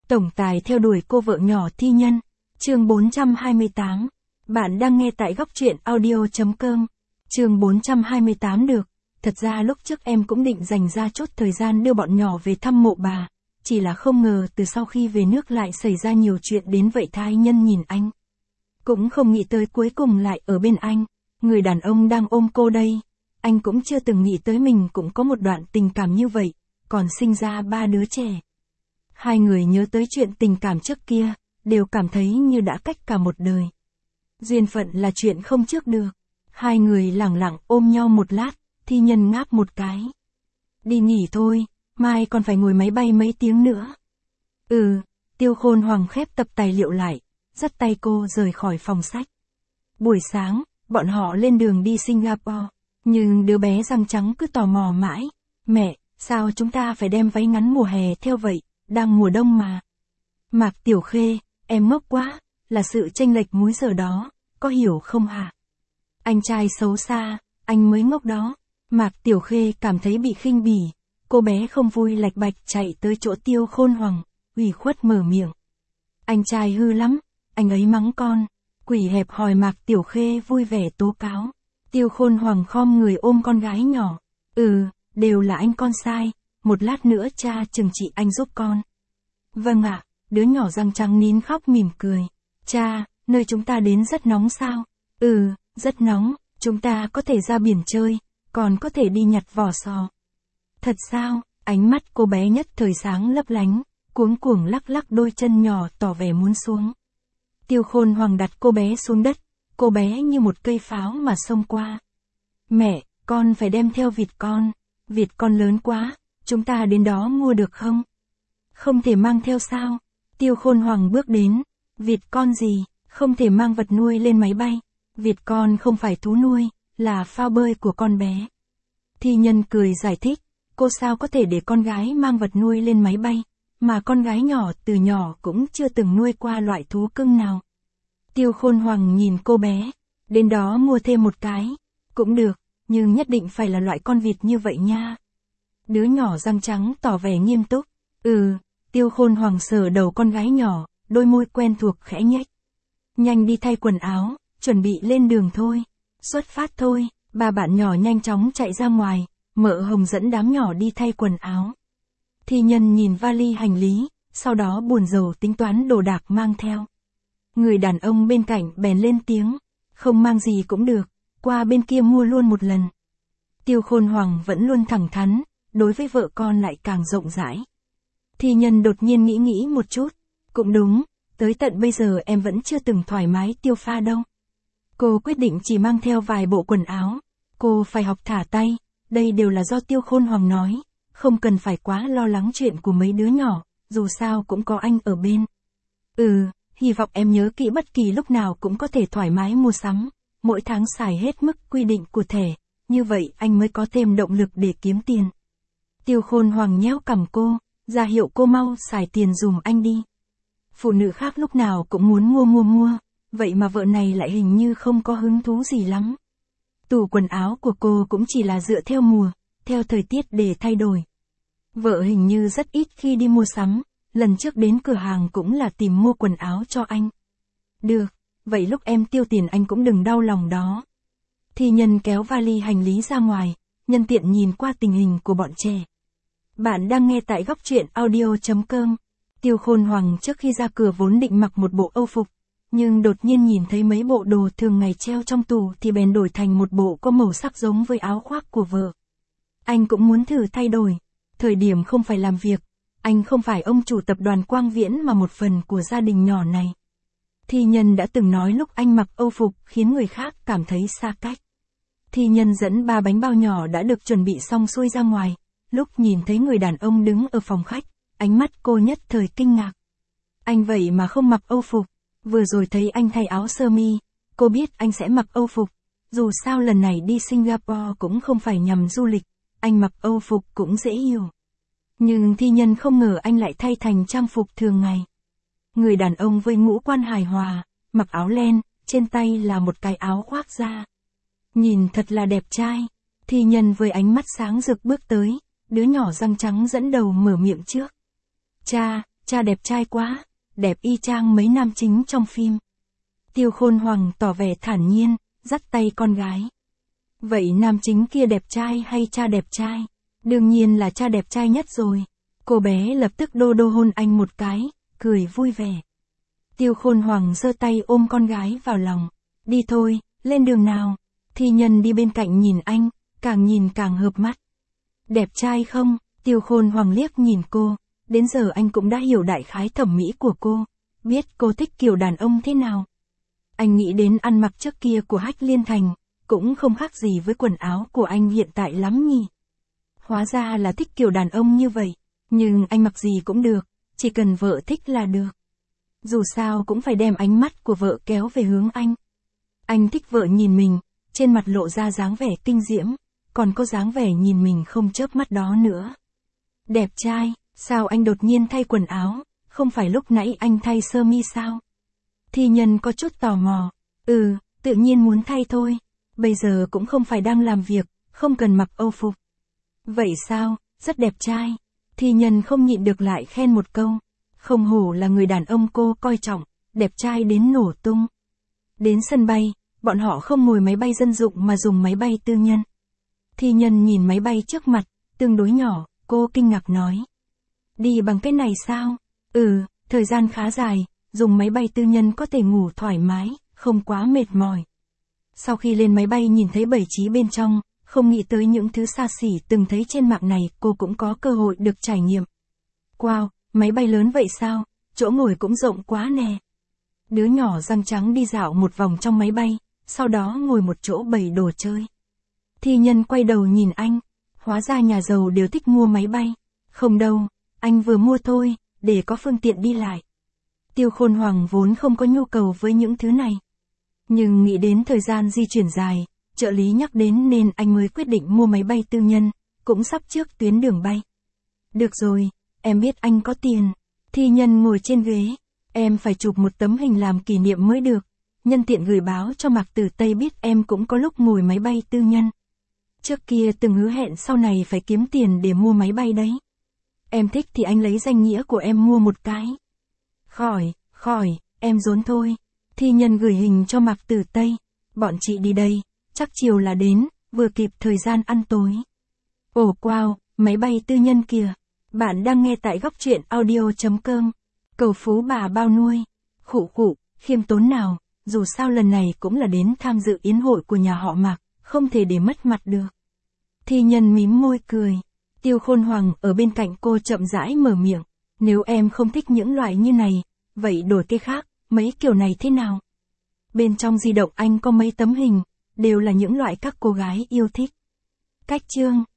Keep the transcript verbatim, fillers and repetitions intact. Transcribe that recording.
Tổng tài theo đuổi cô vợ nhỏ Thi Nhân. Chương bốn trăm hai mươi tám. Bạn đang nghe tại góc truyện audio chấm com. Chương bốn trăm hai mươi tám được. Thật ra lúc trước em cũng định dành ra chút thời gian đưa bọn nhỏ về thăm mộ bà. Chỉ là không ngờ từ sau khi về nước lại xảy ra nhiều chuyện đến vậy. Thái Nhân nhìn anh. Cũng không nghĩ tới cuối cùng lại ở bên anh. Người đàn ông đang ôm cô đây. Anh cũng chưa từng nghĩ tới mình cũng có một đoạn tình cảm như vậy. Còn sinh ra ba đứa trẻ. Hai người nhớ tới chuyện tình cảm trước kia, đều cảm thấy như đã cách cả một đời. Duyên phận là chuyện không trước được. Hai người lẳng lặng ôm nhau một lát, Thi Nhân ngáp một cái. Đi nghỉ thôi, mai còn phải ngồi máy bay mấy tiếng nữa. Ừ, Tiêu Khôn Hoàng khép tập tài liệu lại, dắt tay cô rời khỏi phòng sách. Buổi sáng, bọn họ lên đường đi Singapore, nhưng đứa bé răng trắng cứ tò mò mãi. Mẹ, sao chúng ta phải đem váy ngắn mùa hè theo vậy? Đang mùa đông mà. Mạc Tiểu Khê, em ngốc quá, là sự chênh lệch múi giờ đó, có hiểu không hả? Anh trai xấu xa, anh mới ngốc đó. Mạc Tiểu Khê cảm thấy bị khinh bỉ, cô bé không vui lạch bạch chạy tới chỗ Tiêu Khôn Hoàng, ủy khuất mở miệng. Anh trai hư lắm, anh ấy mắng con. Quỷ hẹp hòi. Mạc Tiểu Khê vui vẻ tố cáo. Tiêu Khôn Hoàng khom người ôm con gái nhỏ. Ừ, đều là anh con sai. Một lát nữa cha trừng trị anh giúp con. Vâng ạ, đứa nhỏ răng trắng nín khóc mỉm cười. Cha, nơi chúng ta đến rất nóng sao? Ừ, rất nóng, chúng ta có thể ra biển chơi, còn có thể đi nhặt vỏ sò. Thật sao? Ánh mắt cô bé nhất thời sáng lấp lánh, cuống cuồng lắc lắc đôi chân nhỏ tỏ vẻ muốn xuống. Tiêu Khôn Hoàng đặt cô bé xuống đất, cô bé như một cây pháo mà xông qua. Mẹ, con phải đem theo vịt con, vịt con lớn quá. Chúng ta đến đó mua được không? Không thể mang theo sao? Tiêu Khôn Hoàng bước đến. Vịt con gì? Không thể mang vật nuôi lên máy bay. Vịt con không phải thú nuôi, là phao bơi của con bé. Thi Nhân cười giải thích. Cô sao có thể để con gái mang vật nuôi lên máy bay, mà con gái nhỏ từ nhỏ cũng chưa từng nuôi qua loại thú cưng nào. Tiêu Khôn Hoàng nhìn cô bé. Đến đó mua thêm một cái. Cũng được, nhưng nhất định phải là loại con vịt như vậy nha. Đứa nhỏ răng trắng tỏ vẻ nghiêm túc. Ừ, Tiêu Khôn Hoàng sờ đầu con gái nhỏ, đôi môi quen thuộc khẽ nhếch. Nhanh đi thay quần áo, chuẩn bị lên đường thôi. Xuất phát thôi. Ba bạn nhỏ nhanh chóng chạy ra ngoài, Mợ Hồng dẫn đám nhỏ đi thay quần áo. Thi Nhân nhìn vali hành lý, sau đó buồn rầu tính toán đồ đạc mang theo. Người đàn ông bên cạnh bèn lên tiếng. Không mang gì cũng được, qua bên kia mua luôn một lần. Tiêu Khôn Hoàng vẫn luôn thẳng thắn. Đối với vợ con lại càng rộng rãi. Thi Nhân đột nhiên nghĩ nghĩ một chút. Cũng đúng, tới tận bây giờ em vẫn chưa từng thoải mái tiêu pha đâu. Cô quyết định chỉ mang theo vài bộ quần áo. Cô phải học thả tay, đây đều là do Tiêu Khôn Hoàng nói. Không cần phải quá lo lắng chuyện của mấy đứa nhỏ, dù sao cũng có anh ở bên. Ừ, hy vọng em nhớ kỹ bất kỳ lúc nào cũng có thể thoải mái mua sắm. Mỗi tháng xài hết mức quy định của thẻ, như vậy anh mới có thêm động lực để kiếm tiền. Tiêu Khôn Hoàng nhéo cằm cô, ra hiệu cô mau xài tiền dùm anh đi. Phụ nữ khác lúc nào cũng muốn mua mua mua, vậy mà vợ này lại hình như không có hứng thú gì lắm. Tủ quần áo của cô cũng chỉ là dựa theo mùa, theo thời tiết để thay đổi. Vợ hình như rất ít khi đi mua sắm, lần trước đến cửa hàng cũng là tìm mua quần áo cho anh. Được, vậy lúc em tiêu tiền anh cũng đừng đau lòng đó. Thi Nhân kéo vali hành lý ra ngoài, nhân tiện nhìn qua tình hình của bọn trẻ. Bạn đang nghe tại góc truyện audio chấm com. Tiêu Khôn Hoàng trước khi ra cửa vốn định mặc một bộ âu phục, nhưng đột nhiên nhìn thấy mấy bộ đồ thường ngày treo trong tủ thì bèn đổi thành một bộ có màu sắc giống với áo khoác của vợ. Anh cũng muốn thử thay đổi, thời điểm không phải làm việc, anh không phải ông chủ tập đoàn Quang Viễn mà một phần của gia đình nhỏ này. Thi Nhân đã từng nói lúc anh mặc âu phục khiến người khác cảm thấy xa cách. Thi Nhân dẫn ba bánh bao nhỏ đã được chuẩn bị xong xuôi ra ngoài. Lúc nhìn thấy người đàn ông đứng ở phòng khách, ánh mắt cô nhất thời kinh ngạc. Anh vậy mà không mặc âu phục. Vừa rồi thấy anh thay áo sơ mi, cô biết anh sẽ mặc âu phục. Dù sao lần này đi Singapore cũng không phải nhằm du lịch, anh mặc âu phục cũng dễ hiểu. Nhưng Thi Nhân không ngờ anh lại thay thành trang phục thường ngày. Người đàn ông với ngũ quan hài hòa, mặc áo len, trên tay là một cái áo khoác da. Nhìn thật là đẹp trai. Thi Nhân với ánh mắt sáng rực bước tới, đứa nhỏ răng trắng dẫn đầu mở miệng trước. Cha, cha đẹp trai quá, đẹp y chang mấy nam chính trong phim. Tiêu Khôn Hoàng tỏ vẻ thản nhiên, dắt tay con gái. Vậy nam chính kia đẹp trai hay cha đẹp trai? Đương nhiên là cha đẹp trai nhất rồi. Cô bé lập tức đô đô hôn anh một cái, cười vui vẻ. Tiêu Khôn Hoàng giơ tay ôm con gái vào lòng. Đi thôi, lên đường nào. Thi Nhân đi bên cạnh nhìn anh, càng nhìn càng hợp mắt. Đẹp trai không? Tiêu Khôn Hoàng liếc nhìn cô. Đến giờ anh cũng đã hiểu đại khái thẩm mỹ của cô. Biết cô thích kiểu đàn ông thế nào. Anh nghĩ đến ăn mặc trước kia của Hách Liên Thành, cũng không khác gì với quần áo của anh hiện tại lắm nhỉ. Hóa ra là thích kiểu đàn ông như vậy. Nhưng anh mặc gì cũng được, chỉ cần vợ thích là được. Dù sao cũng phải đem ánh mắt của vợ kéo về hướng anh. Anh thích vợ nhìn mình, trên mặt lộ ra dáng vẻ kinh diễm, còn có dáng vẻ nhìn mình không chớp mắt đó nữa. Đẹp trai, sao anh đột nhiên thay quần áo, không phải lúc nãy anh thay sơ mi sao? Thi Nhân có chút tò mò. Ừ, tự nhiên muốn thay thôi. Bây giờ cũng không phải đang làm việc, không cần mặc âu phục. Vậy sao, rất đẹp trai. Thi Nhân không nhịn được lại khen một câu. Không hổ là người đàn ông cô coi trọng, đẹp trai đến nổ tung. Đến sân bay, bọn họ không ngồi máy bay dân dụng mà dùng máy bay tư nhân. Thi Nhân nhìn máy bay trước mặt, tương đối nhỏ, cô kinh ngạc nói. Đi bằng cái này sao? Ừ, thời gian khá dài, dùng máy bay tư nhân có thể ngủ thoải mái, không quá mệt mỏi. Sau khi lên máy bay nhìn thấy bày trí bên trong, không nghĩ tới những thứ xa xỉ từng thấy trên mạng này, cô cũng có cơ hội được trải nghiệm. Wow, máy bay lớn vậy sao? Chỗ ngồi cũng rộng quá nè. Đứa nhỏ răng trắng đi dạo một vòng trong máy bay, sau đó ngồi một chỗ bày đồ chơi. Thi Nhân quay đầu nhìn anh, hóa ra nhà giàu đều thích mua máy bay. Không đâu, anh vừa mua thôi, để có phương tiện đi lại. Tiêu Khôn Hoàng vốn không có nhu cầu với những thứ này. Nhưng nghĩ đến thời gian di chuyển dài, trợ lý nhắc đến nên anh mới quyết định mua máy bay tư nhân, cũng sắp trước tuyến đường bay. Được rồi, em biết anh có tiền. Thi Nhân ngồi trên ghế, em phải chụp một tấm hình làm kỷ niệm mới được. Nhân tiện gửi báo cho Mạc Tử Tây biết em cũng có lúc ngồi máy bay tư nhân. Trước kia từng hứa hẹn sau này phải kiếm tiền để mua máy bay đấy. Em thích thì anh lấy danh nghĩa của em mua một cái. Khỏi, khỏi, em dốn thôi. Thi Nhân gửi hình cho Mạc Tử Tây. Bọn chị đi đây, chắc chiều là đến, vừa kịp thời gian ăn tối. Ồ wow, máy bay tư nhân kìa. Bạn đang nghe tại góc truyện audio chấm com. Cầu phú bà bao nuôi. Khụ khụ, khiêm tốn nào, dù sao lần này cũng là đến tham dự yến hội của nhà họ Mạc, không thể để mất mặt được. Thi Nhân mím môi cười. Tiêu Khôn Hoàng ở bên cạnh cô chậm rãi mở miệng. Nếu em không thích những loại như này, vậy đổi cái khác, mấy kiểu này thế nào? Bên trong di động anh có mấy tấm hình, đều là những loại các cô gái yêu thích. Cách chương